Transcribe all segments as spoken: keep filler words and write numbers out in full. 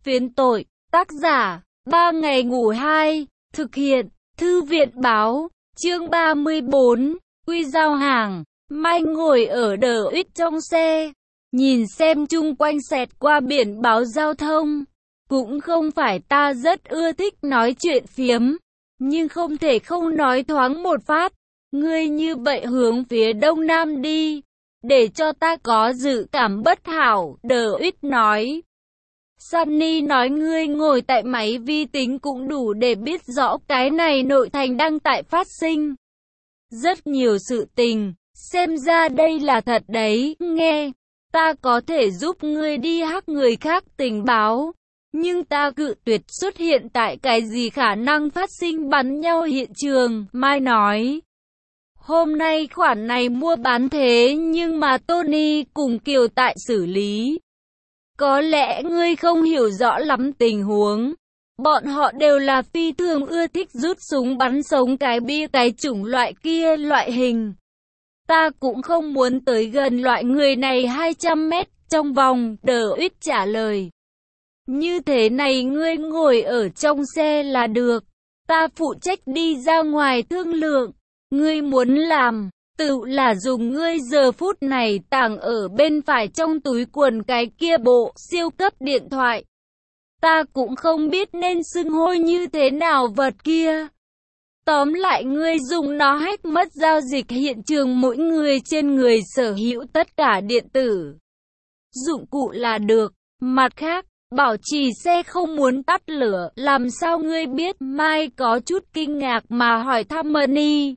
Phiến tội, tác giả, ba ngày ngủ hai, thực hiện, thư viện báo, chương ba mươi bốn, quy giao hàng. Mai ngồi ở đờ ít trong xe, nhìn xem chung quanh xẹt qua biển báo giao thông. Cũng không phải ta rất ưa thích nói chuyện phiếm, nhưng không thể không nói thoáng một phát. Ngươi như vậy hướng phía đông nam đi, để cho ta có dự cảm bất hảo, đờ ít nói. Sunny nói ngươi ngồi tại máy vi tính cũng đủ để biết rõ cái này nội thành đang tại phát sinh rất nhiều sự tình, xem ra đây là thật đấy, nghe, ta có thể giúp ngươi đi hack người khác tình báo, nhưng ta cự tuyệt xuất hiện tại cái gì khả năng phát sinh bắn nhau hiện trường, Mai nói. Hôm nay khoản này mua bán thế nhưng mà Tony cùng Kiều tại xử lý. Có lẽ ngươi không hiểu rõ lắm tình huống. Bọn họ đều là phi thường ưa thích rút súng bắn sống cái bia cái chủng loại kia loại hình. Ta cũng không muốn tới gần loại người này hai trăm mét trong vòng, đờ ít trả lời. Như thế này ngươi ngồi ở trong xe là được. Ta phụ trách đi ra ngoài thương lượng. Ngươi muốn làm, tự là dùng ngươi giờ phút này tàng ở bên phải trong túi quần cái kia bộ siêu cấp điện thoại. Ta cũng không biết nên xưng hô như thế nào vật kia. Tóm lại ngươi dùng nó hack mất giao dịch hiện trường mỗi người trên người sở hữu tất cả điện tử dụng cụ là được. Mặt khác, bảo trì xe không muốn tắt lửa. Làm sao ngươi biết? Mai có chút kinh ngạc mà hỏi thăm Money.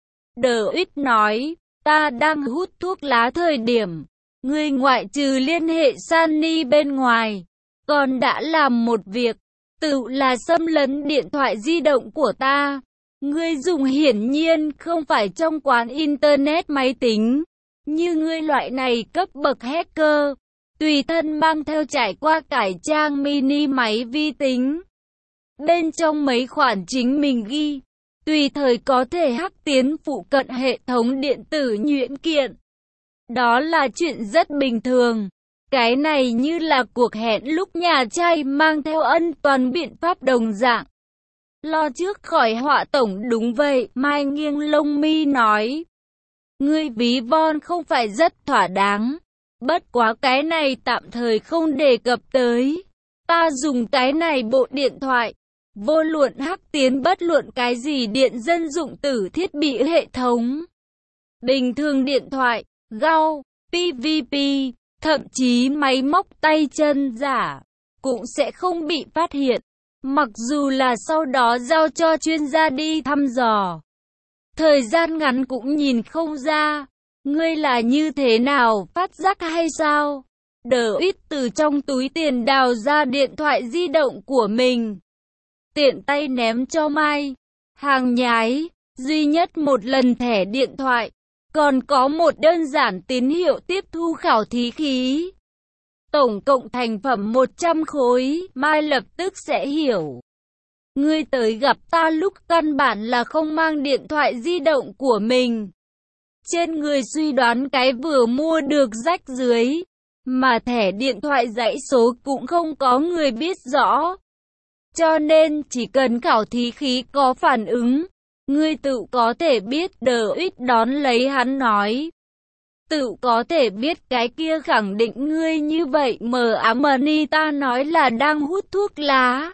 Đờ ít nói, ta đang hút thuốc lá thời điểm, ngươi ngoại trừ liên hệ Sunny bên ngoài, còn đã làm một việc, tự là xâm lấn điện thoại di động của ta. Ngươi dùng hiển nhiên không phải trong quán internet máy tính, như ngươi loại này cấp bậc hacker, tùy thân mang theo trải qua cải trang mini máy vi tính. Bên trong mấy khoản chính mình ghi, tùy thời có thể hack tiến phụ cận hệ thống điện tử nhuyễn kiện. Đó là chuyện rất bình thường. Cái này như là cuộc hẹn lúc nhà trai mang theo ân toàn biện pháp đồng dạng. Lo trước khỏi họa tổng đúng vậy, Mai nghiêng lông mi nói. Ngươi ví von không phải rất thỏa đáng. Bất quá cái này tạm thời không đề cập tới. Ta dùng cái này bộ điện thoại. Vô luận hack tiến bất luận cái gì điện dân dụng tử thiết bị hệ thống. Bình thường điện thoại, gao, pê vê pê, thậm chí máy móc tay chân giả, cũng sẽ không bị phát hiện. Mặc dù là sau đó giao cho chuyên gia đi thăm dò. Thời gian ngắn cũng nhìn không ra. Ngươi là như thế nào, phát giác hay sao? Đờ ít từ trong túi tiền đào ra điện thoại di động của mình. Tiện tay ném cho Mai. Hàng nhái, duy nhất một lần thẻ điện thoại. Còn có một đơn giản tín hiệu tiếp thu khảo thí khí. Tổng cộng thành phẩm một trăm khối, Mai lập tức sẽ hiểu. Ngươi tới gặp ta lúc căn bản là không mang điện thoại di động của mình. Trên người suy đoán cái vừa mua được rách dưới. Mà thẻ điện thoại dãy số cũng không có người biết rõ. Cho nên chỉ cần khảo thí khí có phản ứng, ngươi tự có thể biết, đờ ít đón lấy hắn nói. Tự có thể biết cái kia khẳng định ngươi như vậy mờ ám Money ta nói là đang hút thuốc lá.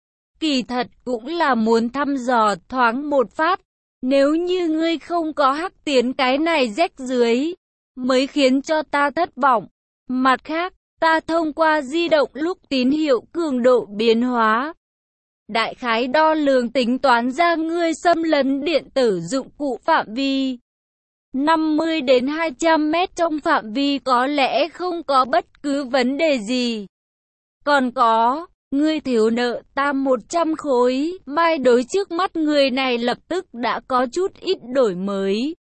Kỳ thật cũng là muốn thăm dò thoáng một phát, nếu như ngươi không có hack tiến cái này rách dưới, mới khiến cho ta thất vọng. Mặt khác, ta thông qua di động lúc tín hiệu cường độ biến hóa. Đại khái đo lường tính toán ra ngươi xâm lấn điện tử dụng cụ phạm vi năm mươi đến hai trăm mét trong phạm vi có lẽ không có bất cứ vấn đề gì. Còn có, ngươi thiếu nợ ta một trăm khối, Mai đối trước mắt người này lập tức đã có chút ít đổi mới.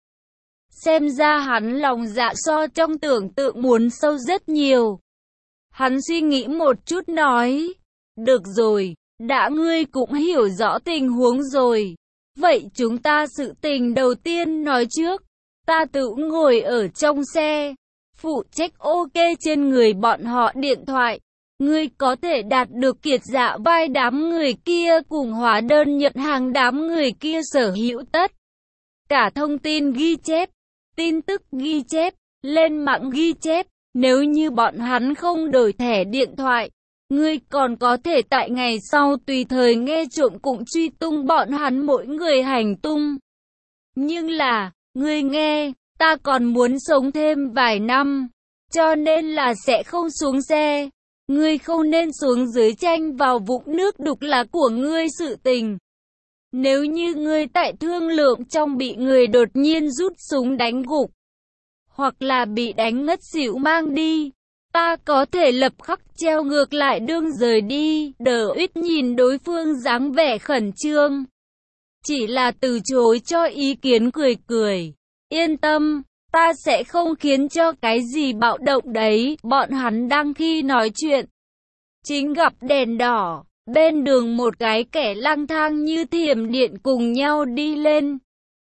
Xem ra hắn lòng dạ so trong tưởng tượng muốn sâu rất nhiều. Hắn suy nghĩ một chút nói, được rồi. Đã ngươi cũng hiểu rõ tình huống rồi. Vậy chúng ta sự tình đầu tiên nói trước. Ta tự ngồi ở trong xe, phụ trách ok trên người bọn họ điện thoại. ngươi có thể đạt được kiệt dạ vai đám người kia cùng hóa đơn nhận hàng đám người kia sở hữu tất cả thông tin ghi chép, tin tức ghi chép, lên mạng ghi chép. Nếu như bọn hắn không đổi thẻ điện thoại, ngươi còn có thể tại ngày sau tùy thời nghe trộm cũng truy tung bọn hắn mỗi người hành tung. Nhưng là, ngươi nghe, ta còn muốn sống thêm vài năm, cho nên là sẽ không xuống xe. Ngươi không nên xuống dưới tranh vào vũng nước đục là của ngươi sự tình. Nếu như ngươi tại thương lượng trong bị người đột nhiên rút súng đánh gục, hoặc là bị đánh ngất xỉu mang đi, ta có thể lập khắc treo ngược lại đương rời đi. Đờ Uýt nhìn đối phương dáng vẻ khẩn trương, chỉ là từ chối cho ý kiến cười cười. Yên tâm, ta sẽ không khiến cho cái gì bạo động đấy. Bọn hắn đang khi nói chuyện, chính gặp đèn đỏ, bên đường một cái kẻ lang thang như thiểm điện cùng nhau đi lên,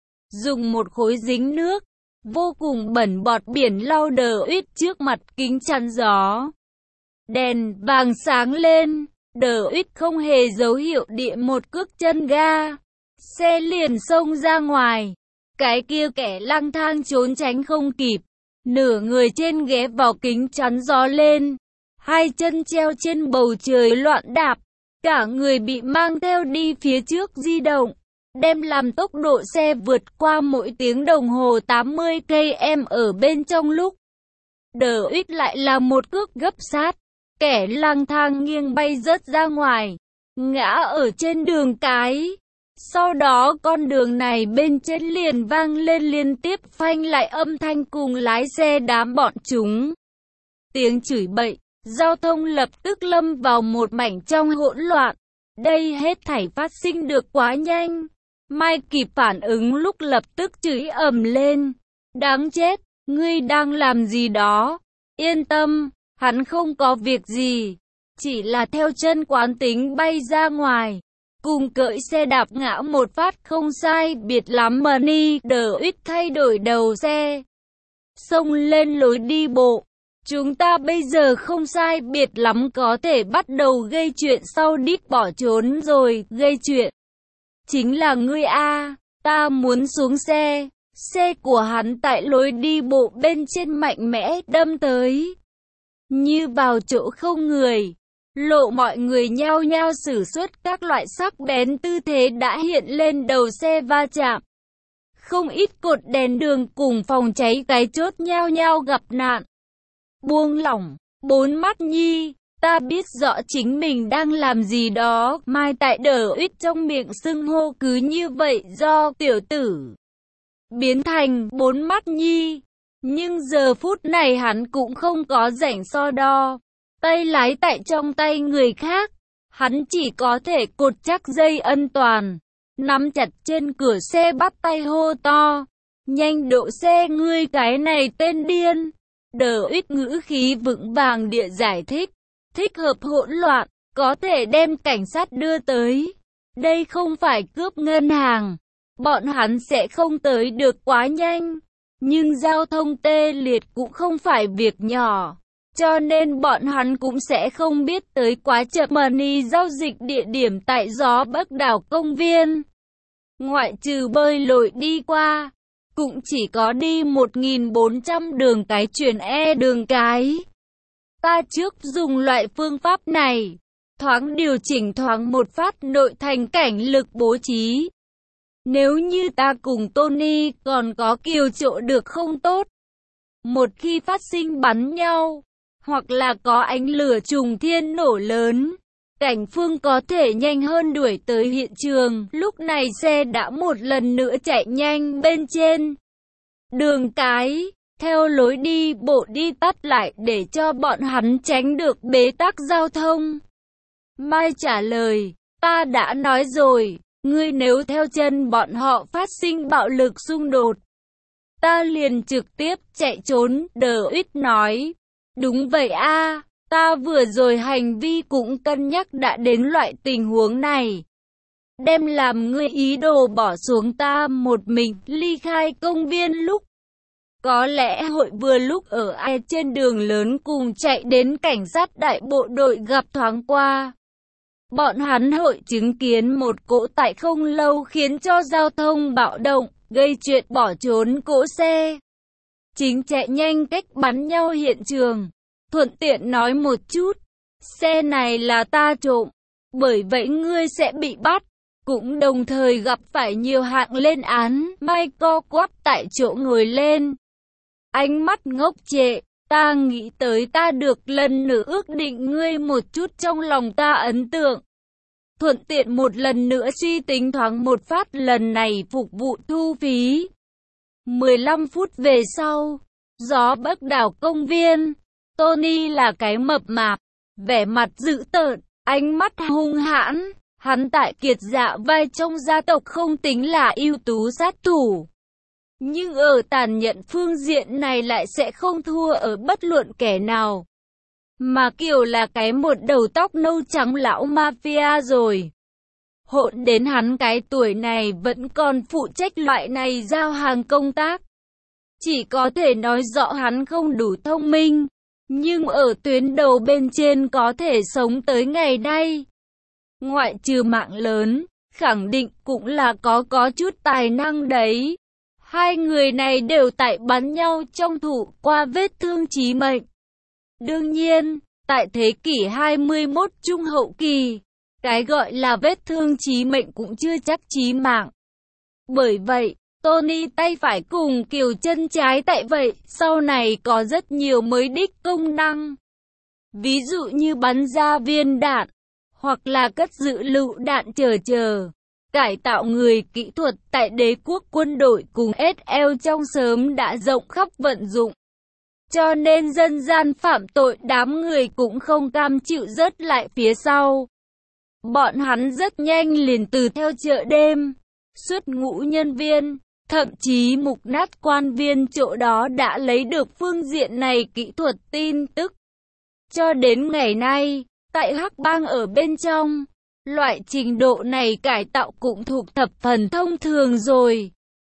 dùng một khối dính nước vô cùng bẩn bọt biển lau Đờ Uýt trước mặt kính chắn gió. Đèn vàng sáng lên, Đờ Uýt không hề dấu hiệu địa một cước chân ga, xe liền xông ra ngoài. Cái kia kẻ lang thang trốn tránh không kịp, nửa người trên ghé vào kính chắn gió lên, hai chân treo trên bầu trời loạn đạp, cả người bị mang theo đi phía trước di động, đem làm tốc độ xe vượt qua mỗi tiếng đồng hồ tám mươi ki lô mét ở bên trong lúc. Đờ Uýt lại là một cước gấp sát, kẻ lang thang nghiêng bay rớt ra ngoài, ngã ở trên đường cái. Sau đó con đường này bên trên liền vang lên liên tiếp phanh lại âm thanh cùng lái xe đám bọn chúng. Tiếng chửi bậy, giao thông lập tức lâm vào một mảnh trong hỗn loạn. Đây hết thảy phát sinh được quá nhanh. Mai kịp phản ứng lúc lập tức chửi ầm lên. Đáng chết, ngươi đang làm gì đó? Yên tâm, hắn không có việc gì, chỉ là theo chân quán tính bay ra ngoài. Cùng cỡi xe đạp ngã một phát không sai biệt lắm mà ni. Đờ Uýt thay đổi đầu xe, xông lên lối đi bộ. Chúng ta bây giờ không sai biệt lắm có thể bắt đầu gây chuyện sau đít bỏ trốn rồi. Gây chuyện chính là ngươi a. Ta muốn xuống xe. Xe của hắn tại lối đi bộ bên trên mạnh mẽ đâm tới, như vào chỗ không người. Lộ mọi người nhao nhao sử xuất các loại sắc bén tư thế đã hiện lên đầu xe va chạm. Không ít cột đèn đường cùng phòng cháy cái chốt nhao nhao gặp nạn. Buông lỏng, bốn mắt nhi, ta biết rõ chính mình đang làm gì đó. Mai tại Đờ Uýt trong miệng xưng hô cứ như vậy do tiểu tử biến thành bốn mắt nhi. Nhưng giờ phút này hắn cũng không có rảnh so đo. Tay lái tại trong tay người khác, hắn chỉ có thể cột chắc dây an toàn, nắm chặt trên cửa xe bắt tay hô to, nhanh độ xe ngươi cái này tên điên. Đờ Uýt ngữ khí vững vàng địa giải thích, thích hợp hỗn loạn, có thể đem cảnh sát đưa tới. Đây không phải cướp ngân hàng, bọn hắn sẽ không tới được quá nhanh, nhưng giao thông tê liệt cũng không phải việc nhỏ. Cho nên bọn hắn cũng sẽ không biết tới quá chậm. Money giao dịch địa điểm tại Gió Bắc đảo công viên. Ngoại trừ bơi lội đi qua, cũng chỉ có đi một nghìn bốn trăm đường cái chuyển E đường cái. Ta trước dùng loại phương pháp này, thoáng điều chỉnh thoáng một phát nội thành cảnh lực bố trí. Nếu như ta cùng Tony còn có kiều chỗ được không tốt. Một khi phát sinh bắn nhau, hoặc là có ánh lửa trùng thiên nổ lớn, cảnh phương có thể nhanh hơn đuổi tới hiện trường. Lúc này xe đã một lần nữa chạy nhanh bên trên đường cái, theo lối đi bộ đi tắt lại để cho bọn hắn tránh được bế tắc giao thông. Mai trả lời, ta đã nói rồi, ngươi nếu theo chân bọn họ phát sinh bạo lực xung đột, ta liền trực tiếp chạy trốn. Đờ Uýt nói, đúng vậy a, ta vừa rồi hành vi cũng cân nhắc đã đến loại tình huống này. Đem làm ngươi ý đồ bỏ xuống ta một mình ly khai công viên lúc Có lẽ hội vừa lúc ở ai trên đường lớn cùng chạy đến cảnh sát đại bộ đội gặp thoáng qua. Bọn hắn hội chứng kiến một cỗ tải không lâu khiến cho giao thông bạo động, gây chuyện bỏ trốn cỗ xe. Chính chạy nhanh cách bắn nhau hiện trường. Thuận tiện nói một chút, xe này là ta trộm, bởi vậy ngươi sẽ bị bắt. Cũng đồng thời gặp phải nhiều hạng lên án. Michael quắp tại chỗ ngồi lên. Ánh mắt ngốc trệ, ta nghĩ tới ta được lần nữa ước định ngươi một chút trong lòng ta ấn tượng. Thuận tiện một lần nữa suy tính thoáng một phát lần này phục vụ thu phí. mười lăm phút về sau, gió bắc đảo công viên, Tony là cái mập mạp, vẻ mặt dữ tợn, ánh mắt hung hãn. Hắn tại kiệt dạ vai trong gia tộc không tính là ưu tú sát thủ. Nhưng ở tàn nhẫn phương diện này lại sẽ không thua ở bất luận kẻ nào. Mà kiểu là cái một đầu tóc nâu trắng lão mafia rồi. Hỗn đến hắn cái tuổi này vẫn còn phụ trách loại này giao hàng công tác. Chỉ có thể nói rõ hắn không đủ thông minh. Nhưng ở tuyến đầu bên trên có thể sống tới ngày nay. Ngoại trừ mạng lớn, khẳng định cũng là có có chút tài năng đấy. Hai người này đều tại bắn nhau trong thủ qua vết thương chí mệnh. Đương nhiên, tại thế kỷ hai mươi mốt trung hậu kỳ, cái gọi là vết thương chí mệnh cũng chưa chắc chí mạng. Bởi vậy, Tony tay phải cùng Kiều chân trái tại vậy, sau này có rất nhiều mới đích công năng. Ví dụ như bắn ra viên đạn, hoặc là cất giữ lựu đạn chờ chờ. Cải tạo người kỹ thuật tại đế quốc quân đội cùng ét lờ trong sớm đã rộng khắp vận dụng. Cho nên dân gian phạm tội đám người cũng không cam chịu rớt lại phía sau. Bọn hắn rất nhanh liền từ theo chợ đêm, xuất ngũ nhân viên, thậm chí mục nát quan viên chỗ đó đã lấy được phương diện này kỹ thuật tin tức. Cho đến ngày nay, tại Hắc Bang ở bên trong, loại trình độ này cải tạo cũng thuộc thập phần thông thường rồi.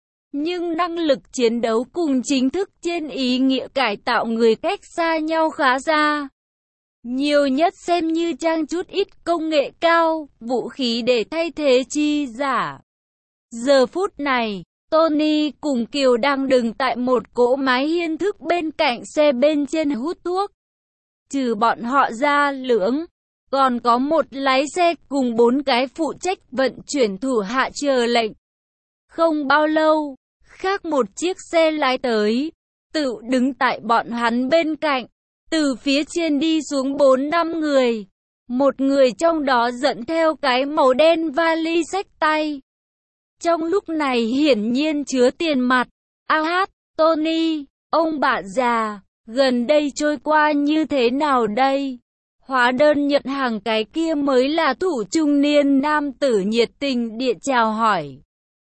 Nhưng năng lực chiến đấu cùng chính thức trên ý nghĩa cải tạo người cách xa nhau khá xa. Nhiều nhất xem như trang chút ít công nghệ cao, vũ khí để thay thế chi giả. Giờ phút này, Tony cùng Kiều đang đứng tại một cỗ mái hiên thức bên cạnh xe bên trên hút thuốc. Trừ bọn họ ra lưỡng, còn có một lái xe cùng bốn cái phụ trách vận chuyển thủ hạ chờ lệnh. Không bao lâu, khác một chiếc xe lái tới, tự đứng tại bọn hắn bên cạnh, từ phía trên đi xuống bốn năm người. Một người trong đó dẫn theo cái màu đen vali xách tay. Trong lúc này hiển nhiên chứa tiền mặt. A hát, Tony, ông bạn già, gần đây trôi qua như thế nào đây? Hóa đơn nhận hàng cái kia mới là thủ trung niên nam tử nhiệt tình địa chào hỏi.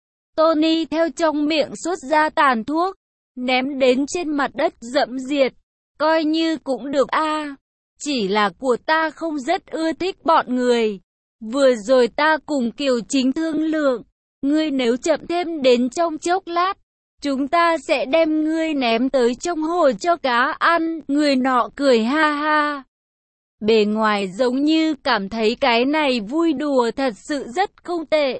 Tony theo trong miệng xuất ra tàn thuốc, ném đến trên mặt đất dẫm diệt. Coi như cũng được a, chỉ là của ta không rất ưa thích bọn người. Vừa rồi ta cùng Kiều Chính thương lượng, ngươi nếu chậm thêm đến trong chốc lát, chúng ta sẽ đem ngươi ném tới trong hồ cho cá ăn. Người nọ cười ha ha. Bề ngoài giống như cảm thấy cái này vui đùa thật sự rất không tệ.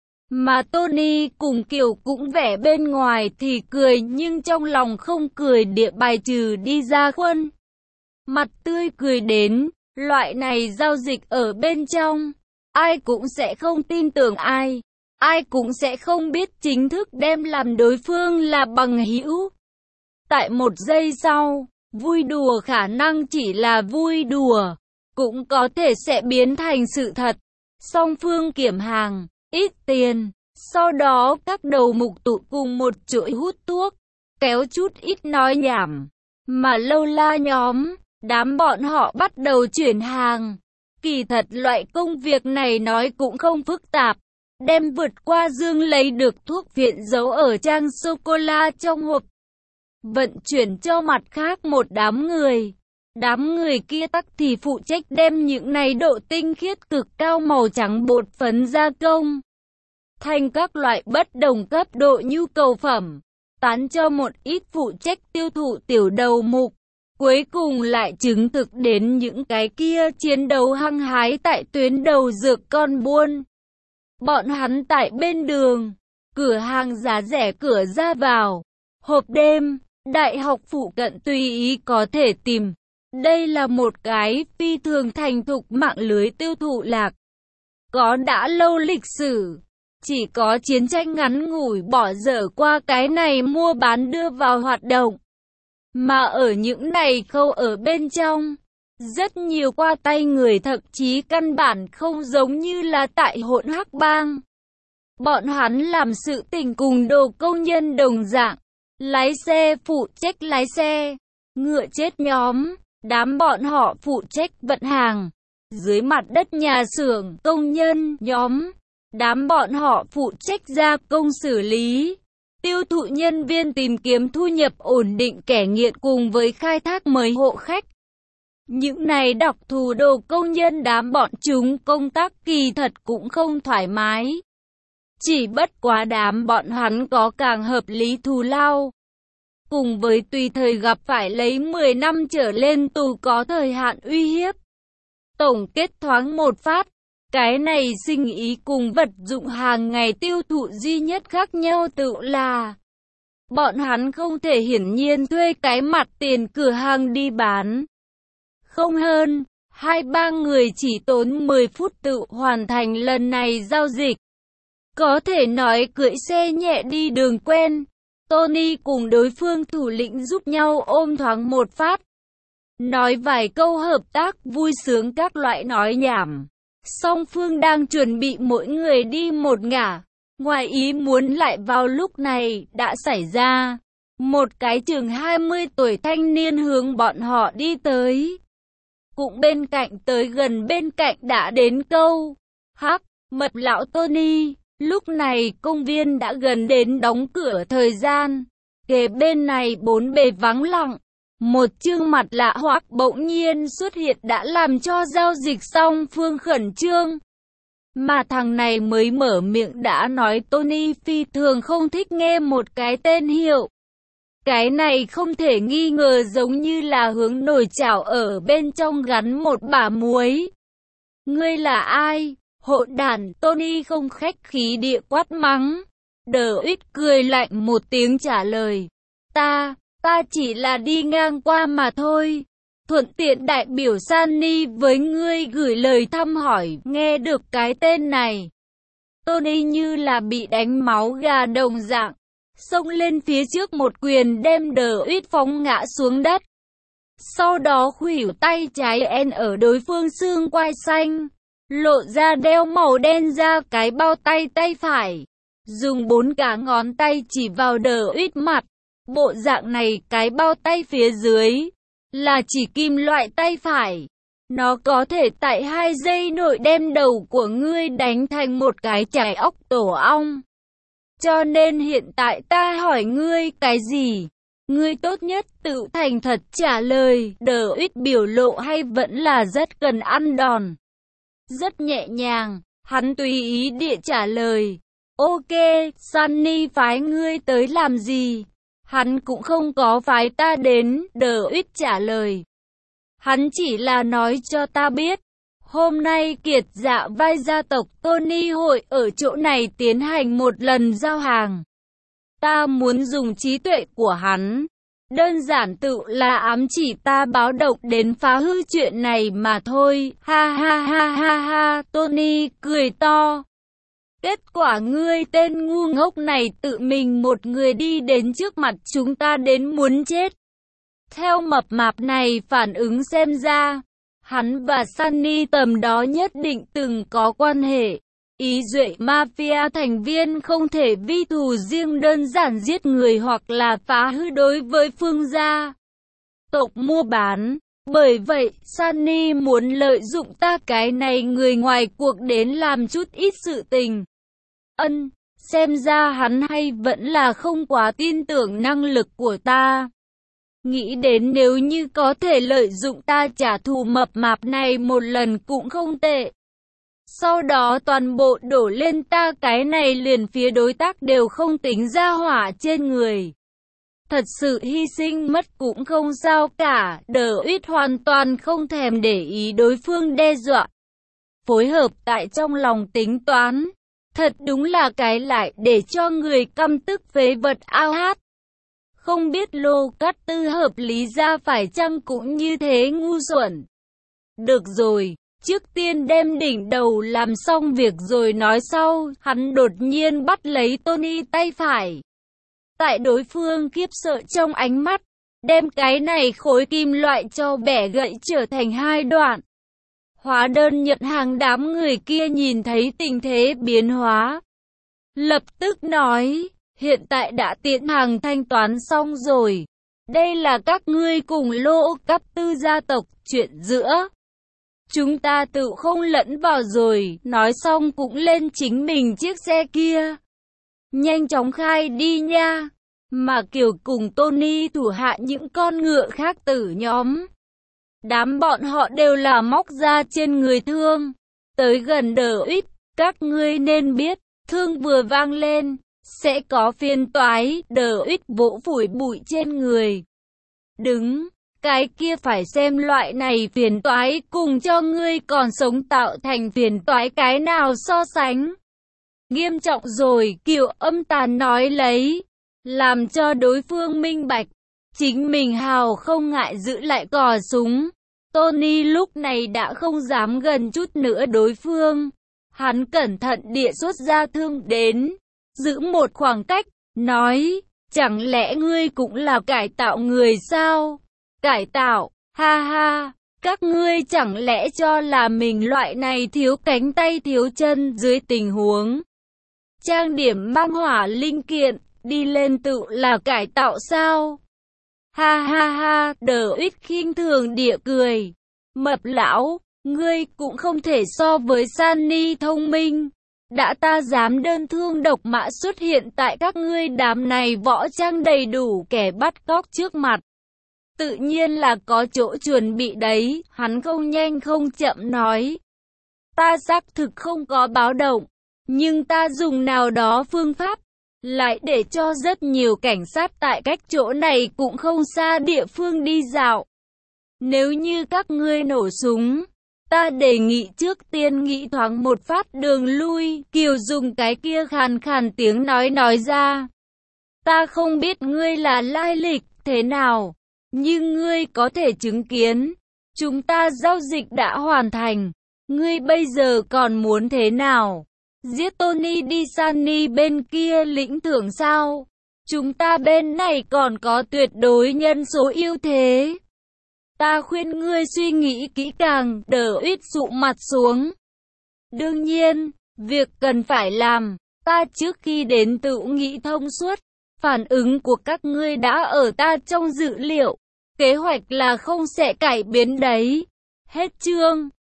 Mà Tony cùng Kiều cũng vẻ bên ngoài thì cười nhưng trong lòng không cười địa bài trừ đi ra khuôn. Mặt tươi cười đến, loại này giao dịch ở bên trong, ai cũng sẽ không tin tưởng ai, ai cũng sẽ không biết chính thức đem làm đối phương là bằng hữu. Tại một giây sau, vui đùa khả năng chỉ là vui đùa, cũng có thể sẽ biến thành sự thật. Song phương kiểm hàng, ít tiền, sau đó các đầu mục tụ cùng một chuỗi hút thuốc, kéo chút ít nói nhảm, mà lâu la nhóm, đám bọn họ bắt đầu chuyển hàng. Kỳ thật loại công việc này nói cũng không phức tạp, đem vượt qua dương lấy được thuốc viện giấu ở trang sô-cô-la trong hộp, vận chuyển cho mặt khác một đám người. Đám người kia tắc thì phụ trách đem những này độ tinh khiết cực cao màu trắng bột phấn gia công thành các loại bất đồng cấp độ nhu cầu phẩm. tán cho một ít phụ trách tiêu thụ tiểu đầu mục. Cuối cùng lại chứng thực đến những cái kia chiến đấu hăng hái tại tuyến đầu dược con buôn. Bọn hắn tại bên đường, cửa hàng giá rẻ cửa ra vào, hộp đêm, đại học phụ cận tùy ý có thể tìm. Đây là một cái phi thường thành thục mạng lưới tiêu thụ lạc. Có đã lâu lịch sử, chỉ có chiến tranh ngắn ngủi bỏ dở qua cái này mua bán đưa vào hoạt động. Mà ở những này khâu ở bên trong, rất nhiều qua tay người thậm chí căn bản không giống như là tại hỗn hắc bang. Bọn hắn làm sự tình cùng đồ công nhân đồng dạng, lái xe phụ trách lái xe, ngựa chết nhóm, đám bọn họ phụ trách vận hàng, dưới mặt đất nhà xưởng công nhân nhóm, đám bọn họ phụ trách gia công xử lý. Tiêu thụ nhân viên tìm kiếm thu nhập ổn định kẻ nghiện cùng với khai thác mới hộ khách. Những này đặc thù đồ công nhân đám bọn chúng công tác kỳ thật cũng không thoải mái. Chỉ bất quá đám bọn hắn có càng hợp lý thù lao. Cùng với tùy thời gặp phải lấy mười năm trở lên tù có thời hạn uy hiếp. Tổng kết thoáng một phát. Cái này sinh ý cùng vật dụng hàng ngày tiêu thụ duy nhất khác nhau tự là bọn hắn không thể hiển nhiên thuê cái mặt tiền cửa hàng đi bán. Không hơn, hai ba người chỉ tốn mười phút tự hoàn thành lần này giao dịch. Có thể nói cưỡi xe nhẹ đi đường quen, Tony cùng đối phương thủ lĩnh giúp nhau ôm thoáng một phát. Nói vài câu hợp tác vui sướng các loại nói nhảm. Song phương đang chuẩn bị mỗi người đi một ngả, ngoài ý muốn lại vào lúc này đã xảy ra. Một cái chừng hai mươi tuổi thanh niên hướng bọn họ đi tới. Cũng bên cạnh tới gần bên cạnh đã đến câu. Hắc, mập lão Tony, lúc này công viên đã gần đến đóng cửa thời gian. Kề bên này bốn bề vắng lặng. Một chương mặt lạ hoắc bỗng nhiên xuất hiện đã làm cho giao dịch song phương khẩn trương. Mà thằng này mới mở miệng đã nói Tony phi thường không thích nghe một cái tên hiệu. Cái này không thể nghi ngờ giống như là hướng nồi chảo ở bên trong gắn một bả muối. Ngươi là ai? Hỗn đản, Tony không khách khí địa quát mắng. Đờ ít cười lạnh một tiếng trả lời. Ta... Ta chỉ là đi ngang qua mà thôi. Thuận tiện đại biểu Sunny với ngươi gửi lời thăm hỏi. Nghe được cái tên này, Tony như là bị đánh máu gà đồng dạng, xông lên phía trước một quyền đem Đờ Uýt phóng ngã xuống đất. Sau đó khuỷu tay trái en ở đối phương xương quai xanh, lộ ra đeo màu đen ra cái bao tay tay phải, dùng bốn cả ngón tay chỉ vào Đờ Uýt mặt. Bộ dạng này cái bao tay phía dưới là chỉ kim loại tay phải. Nó có thể tại hai giây nội đem đầu của ngươi đánh thành một cái chải óc tổ ong. Cho nên hiện tại ta hỏi ngươi cái gì? Ngươi tốt nhất tự thành thật trả lời. Đờ Uýt biểu lộ hay vẫn là rất cần ăn đòn. Rất nhẹ nhàng, hắn tùy ý địa trả lời. Ok, Sunny phái ngươi tới làm gì? Hắn cũng không có phái ta đến, Đờ Uýt trả lời. Hắn chỉ là nói cho ta biết, hôm nay kiệt dạ vai gia tộc Tony hội ở chỗ này tiến hành một lần giao hàng. Ta muốn dùng trí tuệ của hắn, đơn giản tự là ám chỉ ta báo động đến phá hư chuyện này mà thôi. Ha ha ha ha ha, Tony cười to. Kết quả ngươi tên ngu ngốc này tự mình một người đi đến trước mặt chúng ta đến muốn chết. Theo mập mạp này phản ứng xem ra, hắn và Sunny tầm đó nhất định từng có quan hệ. Ý duệ mafia thành viên không thể vi thù riêng đơn giản giết người hoặc là phá hư đối với phương gia tộc mua bán. Bởi vậy, Sunny muốn lợi dụng ta cái này người ngoài cuộc đến làm chút ít sự tình. Ân, xem ra hắn hay vẫn là không quá tin tưởng năng lực của ta. Nghĩ đến nếu như có thể lợi dụng ta trả thù mập mạp này một lần cũng không tệ. Sau đó toàn bộ đổ lên ta cái này liền phía đối tác đều không tính ra hỏa trên người. Thật sự hy sinh mất cũng không sao cả, Đờ Uyết hoàn toàn không thèm để ý đối phương đe dọa. Phối hợp tại trong lòng tính toán. Thật đúng là cái lại để cho người căm tức phế vật ao hát. Không biết Lô Cát Tư hợp lý ra phải chăng cũng như thế ngu xuẩn. Được rồi, trước tiên đem đỉnh đầu làm xong việc rồi nói sau. Hắn đột nhiên bắt lấy Tony tay phải. Tại đối phương khiếp sợ trong ánh mắt, đem cái này khối kim loại cho bẻ gãy trở thành hai đoạn. Hóa đơn nhận hàng đám người kia nhìn thấy tình thế biến hóa. Lập tức nói, hiện tại đã tiến hàng thanh toán xong rồi. Đây là các ngươi cùng Lô Cát Tư gia tộc chuyện giữa. Chúng ta tự không lẫn vào rồi, nói xong cũng lên chính mình chiếc xe kia. Nhanh chóng khai đi nha. Mà Kiều cùng Tony thủ hạ những con ngựa khác tử nhóm. Đám bọn họ đều là móc ra trên người thương. Tới gần Đờ Uyết, các ngươi nên biết, thương vừa vang lên, sẽ có phiền toái. Đờ Uyết vỗ phủi bụi trên người. Đứng, cái kia phải xem loại này phiền toái cùng cho ngươi còn sống tạo thành phiền toái cái nào so sánh. Nghiêm trọng rồi, Kiều âm tàn nói lấy, làm cho đối phương minh bạch. Chính mình hào không ngại giữ lại cò súng. Tony lúc này đã không dám gần chút nữa đối phương. Hắn cẩn thận địa xuất ra thương đến, giữ một khoảng cách, nói, chẳng lẽ ngươi cũng là cải tạo người sao? Cải tạo, ha ha, các ngươi chẳng lẽ cho là mình loại này thiếu cánh tay thiếu chân dưới tình huống trang điểm mang hỏa linh kiện, đi lên tự là cải tạo sao? Ha ha ha, Đờ Uyết khinh thường địa cười. Mập lão, ngươi cũng không thể so với Sunny thông minh. Đã ta dám đơn thương độc mã xuất hiện tại các ngươi đám này võ trang đầy đủ kẻ bắt cóc trước mặt. Tự nhiên là có chỗ chuẩn bị đấy, hắn không nhanh không chậm nói. Ta xác thực không có báo động, nhưng ta dùng nào đó phương pháp, lại để cho rất nhiều cảnh sát tại cách chỗ này cũng không xa địa phương đi dạo. Nếu như các ngươi nổ súng, ta đề nghị trước tiên nghĩ thoáng một phát đường lui. Kiều dùng cái kia khàn khàn tiếng nói nói ra. Ta không biết ngươi là lai lịch thế nào, nhưng ngươi có thể chứng kiến, chúng ta giao dịch đã hoàn thành. Ngươi bây giờ còn muốn thế nào? Giết Tony đi Sunny bên kia lĩnh thưởng sao? Chúng ta bên này còn có tuyệt đối nhân số ưu thế. Ta khuyên ngươi suy nghĩ kỹ càng. Đờ Uyết sụ mặt xuống. Đương nhiên, việc cần phải làm, ta trước khi đến tự nghĩ thông suốt. Phản ứng của các ngươi đã ở ta trong dữ liệu. Kế hoạch là không sẽ cải biến đấy. Hết chương.